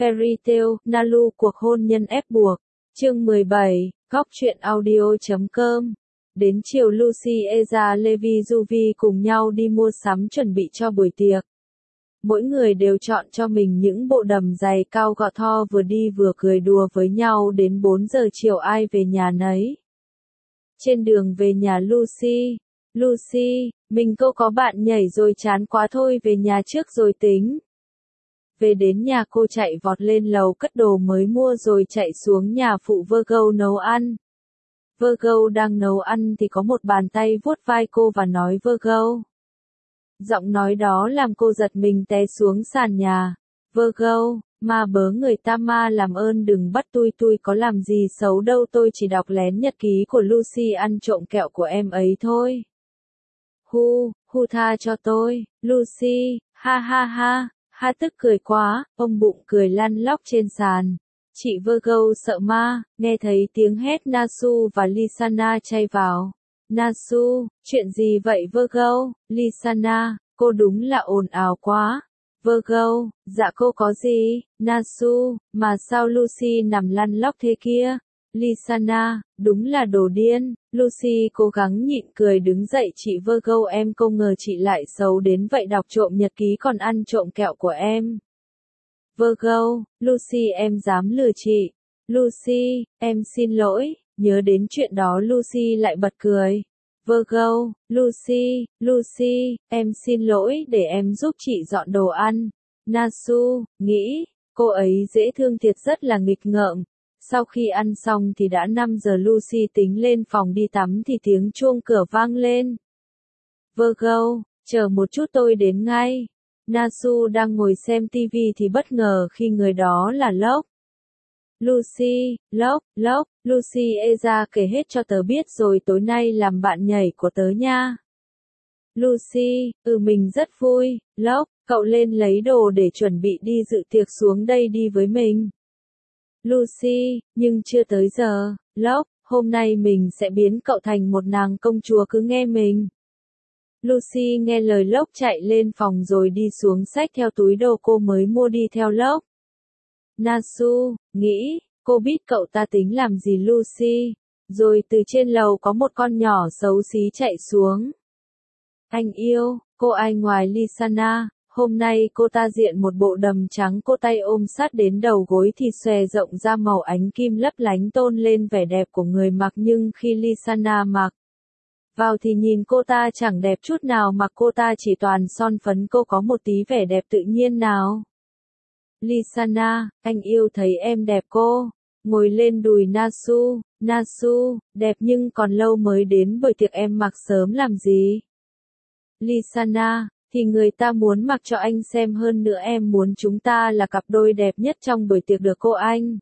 Fairy Tail, Nalu cuộc hôn nhân ép buộc. Chương 17, góc truyện audio.com. Đến chiều Lucy, Eza, Levi, Juvi cùng nhau đi mua sắm chuẩn bị cho buổi tiệc. Mỗi người đều chọn cho mình những bộ đầm giày cao gọt thon, vừa đi vừa cười đùa với nhau đến 4 giờ chiều ai về nhà nấy. Trên đường về nhà Lucy, mình cô có bạn nhảy rồi chán quá thôi về nhà trước rồi tính. Về đến nhà cô chạy vọt lên lầu cất đồ mới mua rồi chạy xuống nhà phụ Virgo nấu ăn. Virgo đang nấu ăn thì có một bàn tay vuốt vai cô và nói Virgo. Giọng nói đó làm cô giật mình té xuống sàn nhà. Virgo, ma bớ người ta ma làm ơn đừng bắt tôi có làm gì xấu đâu, tôi chỉ đọc lén nhật ký của Lucy ăn trộm kẹo của em ấy thôi. Hu tha cho tôi, Lucy, ha tức cười quá, ôm bụng cười lăn lóc trên sàn. Chị Virgo sợ ma, nghe thấy tiếng hét Nasu và Lisana chay vào. Nasu, chuyện gì vậy Virgo? Lisana, cô đúng là ồn ào quá. Virgo, dạ cô có gì? Nasu, mà sao Lucy nằm lăn lóc thế kia? Lisana, đúng là đồ điên. Lucy cố gắng nhịn cười đứng dậy. Chị Virgo, em không ngờ chị lại xấu đến vậy, đọc trộm nhật ký còn ăn trộm kẹo của em. Virgo, Lucy em dám lừa chị. Lucy, em xin lỗi. Nhớ đến chuyện đó Lucy lại bật cười. Virgo, Lucy, em xin lỗi, để em giúp chị dọn đồ ăn. Nasu, nghĩ, cô ấy dễ thương thiệt, rất là nghịch ngợm. Sau khi ăn xong thì đã 5 giờ, Lucy tính lên phòng đi tắm thì tiếng chuông cửa vang lên. Virgo, chờ một chút tôi đến ngay. Nasu đang ngồi xem TV thì bất ngờ khi người đó là Locke. Lucy, Locke, Lucy, Eza kể hết cho tớ biết rồi, tối nay làm bạn nhảy của tớ nha. Lucy, mình rất vui. Locke, cậu lên lấy đồ để chuẩn bị đi dự tiệc, xuống đây đi với mình. Lucy, nhưng chưa tới giờ. Locke, hôm nay mình sẽ biến cậu thành một nàng công chúa, cứ nghe mình. Lucy nghe lời Locke chạy lên phòng rồi đi xuống xách theo túi đồ cô mới mua đi theo Locke. Nasu, nghĩ, cô biết cậu ta tính làm gì Lucy. Rồi từ trên lầu có một con nhỏ xấu xí chạy xuống. Anh yêu, cô ai ngoài Lisana, hôm nay cô ta diện một bộ đầm trắng, cô tay ôm sát đến đầu gối thì xòe rộng ra, màu ánh kim lấp lánh tôn lên vẻ đẹp của người mặc, nhưng khi Lisana mặc vào thì nhìn cô ta chẳng đẹp chút nào, mặc cô ta chỉ toàn son phấn, cô có một tí vẻ đẹp tự nhiên nào. Lisana, anh yêu thấy em đẹp cô. Ngồi lên đùi Nasu, đẹp nhưng còn lâu mới đến buổi tiệc, em mặc sớm làm gì? Lisana, thì người ta muốn mặc cho anh xem, hơn nữa em muốn chúng ta là cặp đôi đẹp nhất trong buổi tiệc được cô anh.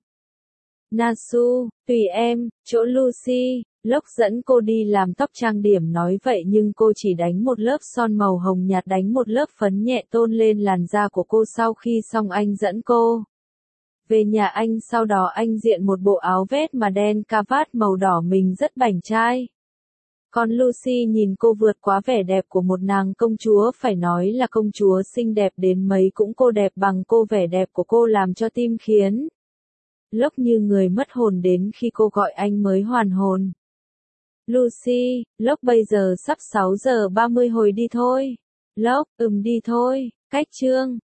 Nasu, tùy em, chỗ Lucy. Locke dẫn cô đi làm tóc trang điểm nói vậy nhưng cô chỉ đánh một lớp son màu hồng nhạt, đánh một lớp phấn nhẹ tôn lên làn da của cô. Sau khi xong anh dẫn cô về nhà anh, sau đó anh diện một bộ áo vest mà đen cravat màu đỏ, mình rất bảnh trai. Còn Lucy nhìn cô vượt quá vẻ đẹp của một nàng công chúa, phải nói là công chúa xinh đẹp đến mấy cũng cô đẹp bằng cô, vẻ đẹp của cô làm cho tim khiến Locke như người mất hồn, đến khi cô gọi anh mới hoàn hồn. Lucy, Locke bây giờ sắp 6 giờ 30 hồi đi thôi. Locke, đi thôi, cách chương.